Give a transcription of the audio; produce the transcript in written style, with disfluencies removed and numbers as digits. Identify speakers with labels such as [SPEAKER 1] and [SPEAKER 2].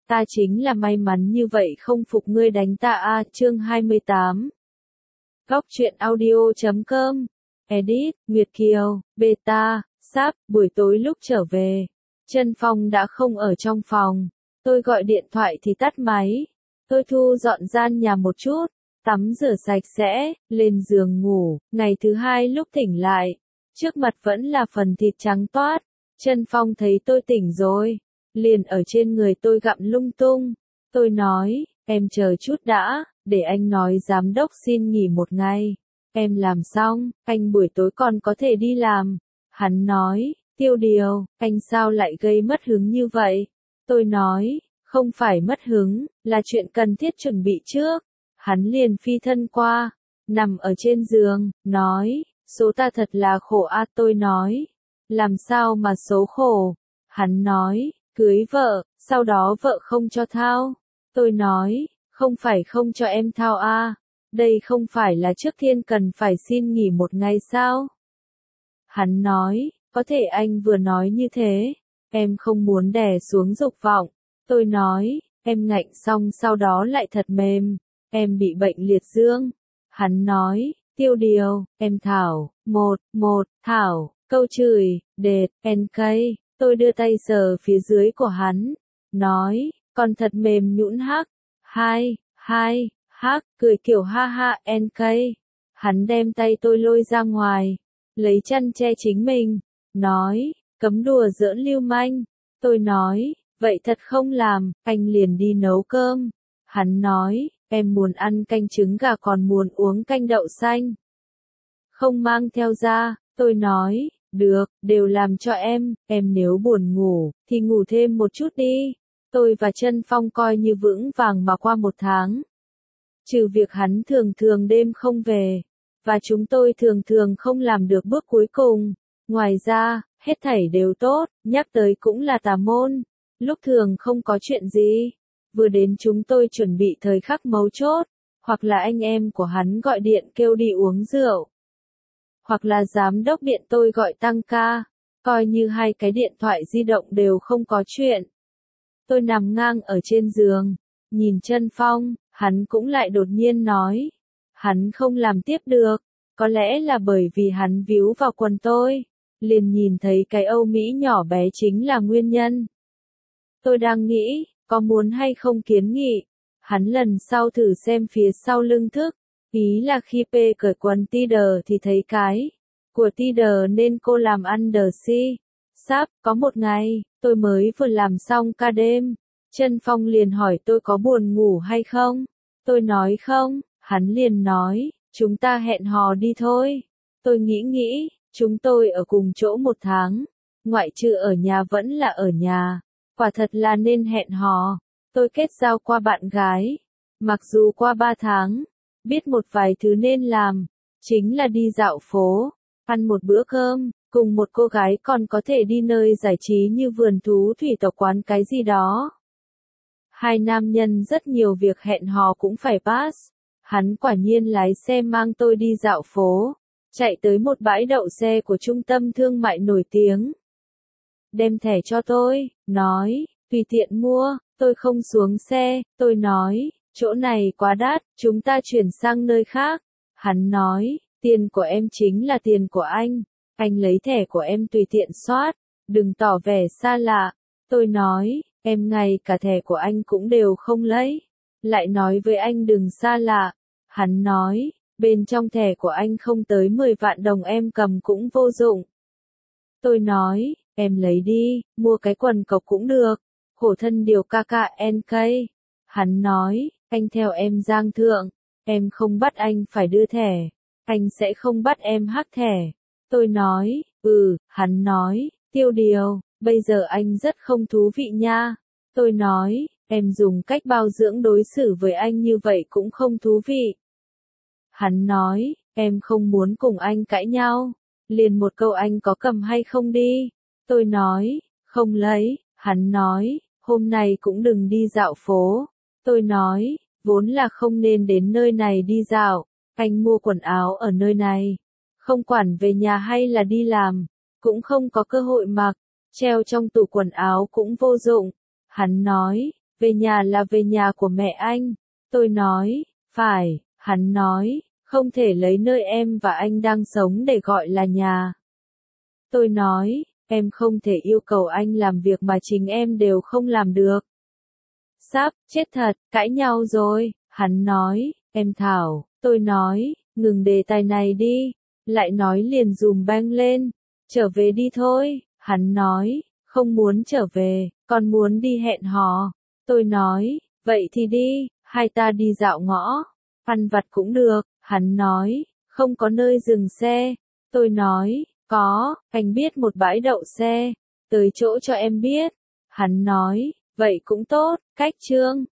[SPEAKER 1] Ta chính là may mắn như vậy không phục ngươi đánh ta a. Chương 28. Góc truyện audio.com. Edit, Nguyệt Kiều, Beta, Sáp. Buổi tối lúc trở về, Trân Phong đã không ở trong phòng. Tôi gọi điện thoại thì tắt máy. Tôi thu dọn gian nhà một chút, tắm rửa sạch sẽ, lên giường ngủ. Ngày thứ hai lúc tỉnh lại, trước mặt vẫn là phần thịt trắng toát. Trân Phong thấy tôi tỉnh rồi, liền ở trên người tôi gặm lung tung. Tôi nói, em chờ chút đã, để anh nói giám đốc xin nghỉ một ngày. Em làm xong, anh buổi tối còn có thể đi làm. Hắn nói, Tiêu Điều, anh sao lại gây mất hứng như vậy? Tôi nói, không phải mất hứng, là chuyện cần thiết chuẩn bị trước. Hắn liền phi thân qua, nằm ở trên giường, nói, số ta thật là khổ a. Tôi nói, làm sao mà số khổ? Hắn nói, cưới vợ, sau đó vợ không cho thao. Tôi nói, không phải không cho em thao a, đây không phải là trước tiên cần phải xin nghỉ một ngày sao? Hắn nói, có thể anh vừa nói như thế, em không muốn đè xuống dục vọng. Tôi nói, em ngạnh xong sau đó lại thật mềm, em bị bệnh liệt dương. Hắn nói, Tiêu Điều, em Thảo, Thảo, câu chửi, đệt, NK. Tôi đưa tay sờ phía dưới của hắn, nói, còn thật mềm nhũn hắc, hắc, cười kiểu ha ha NK. Hắn đem tay tôi lôi ra ngoài, lấy chăn che chính mình, nói, cấm đùa giỡn lưu manh. Tôi nói, vậy thật không làm, anh liền đi nấu cơm. Hắn nói, em muốn ăn canh trứng gà còn muốn uống canh đậu xanh. Không mang theo ra. Tôi nói, được, đều làm cho em nếu buồn ngủ, thì ngủ thêm một chút đi. Tôi và Trân Phong coi như vững vàng mà qua một tháng. Trừ việc hắn thường đêm không về, và chúng tôi thường không làm được bước cuối cùng. Ngoài ra, hết thảy đều tốt, nhắc tới cũng là tà môn. Lúc thường không có chuyện gì. Vừa đến chúng tôi chuẩn bị thời khắc mấu chốt, hoặc là anh em của hắn gọi điện kêu đi uống rượu, hoặc là giám đốc điện tôi gọi tăng ca, coi như hai cái điện thoại di động đều không có chuyện. Tôi nằm ngang ở trên giường, nhìn Trân Phong, hắn cũng lại đột nhiên nói, hắn không làm tiếp được, có lẽ là bởi vì hắn víu vào quần tôi, liền nhìn thấy cái Âu Mỹ nhỏ bé chính là nguyên nhân. Tôi đang nghĩ, có muốn hay không kiến nghị, hắn lần sau thử xem phía sau lưng thức, ý là khi P cởi quần Tider thì thấy cái của Tider nên cô làm under C. Sắp, có một ngày, tôi mới vừa làm xong ca đêm, Trân Phong liền hỏi tôi có buồn ngủ hay không. Tôi nói không, hắn liền nói, chúng ta hẹn hò đi thôi. Tôi nghĩ, chúng tôi ở cùng chỗ một tháng, ngoại trừ ở nhà vẫn là ở nhà, quả thật là nên hẹn hò. Tôi kết giao qua bạn gái, mặc dù qua 3 tháng, biết một vài thứ nên làm, chính là đi dạo phố, ăn một bữa cơm, cùng một cô gái còn có thể đi nơi giải trí như vườn thú thủy tộc quán cái gì đó. Hai nam nhân rất nhiều việc hẹn hò cũng phải pass. Hắn quả nhiên lái xe mang tôi đi dạo phố, chạy tới một bãi đậu xe của trung tâm thương mại nổi tiếng. Đem thẻ cho tôi, nói, tùy tiện mua. Tôi không xuống xe, tôi nói, chỗ này quá đắt, chúng ta chuyển sang nơi khác. Hắn nói, tiền của em chính là tiền của anh lấy thẻ của em tùy tiện soát, đừng tỏ vẻ xa lạ. Tôi nói, em ngay cả thẻ của anh cũng đều không lấy, lại nói với anh đừng xa lạ. Hắn nói, bên trong thẻ của anh không tới 10 vạn đồng em cầm cũng vô dụng. Tôi nói, em lấy đi, mua cái quần cộc cũng được. Khổ thân điều KKNK. Hắn nói, anh theo em giang thượng, em không bắt anh phải đưa thẻ, anh sẽ không bắt em hắc thẻ. Tôi nói, hắn nói, Tiêu Điều, bây giờ anh rất không thú vị nha. Tôi nói, em dùng cách bao dưỡng đối xử với anh như vậy cũng không thú vị. Hắn nói, em không muốn cùng anh cãi nhau, liền một câu anh có cầm hay không đi. Tôi nói, không lấy. Hắn nói, hôm nay cũng đừng đi dạo phố. Tôi nói, vốn là không nên đến nơi này đi dạo, anh mua quần áo ở nơi này, không quản về nhà hay là đi làm, cũng không có cơ hội mặc, treo trong tủ quần áo cũng vô dụng. Hắn nói, về nhà là về nhà của mẹ anh. Tôi nói, phải, hắn nói, không thể lấy nơi em và anh đang sống để gọi là nhà. Tôi nói, em không thể yêu cầu anh làm việc mà chính em đều không làm được. Sắp, chết thật, cãi nhau rồi, hắn nói, em Thảo, tôi nói, ngừng đề tài này đi, lại nói liền dùm beng lên, trở về đi thôi, hắn nói, không muốn trở về, còn muốn đi hẹn hò. Tôi nói, vậy thì đi, hai ta đi dạo ngõ, ăn vặt cũng được, hắn nói, không có nơi dừng xe. Tôi nói, có, anh biết một bãi đậu xe, tới chỗ cho em biết. Hắn nói, vậy cũng tốt, cách Trương.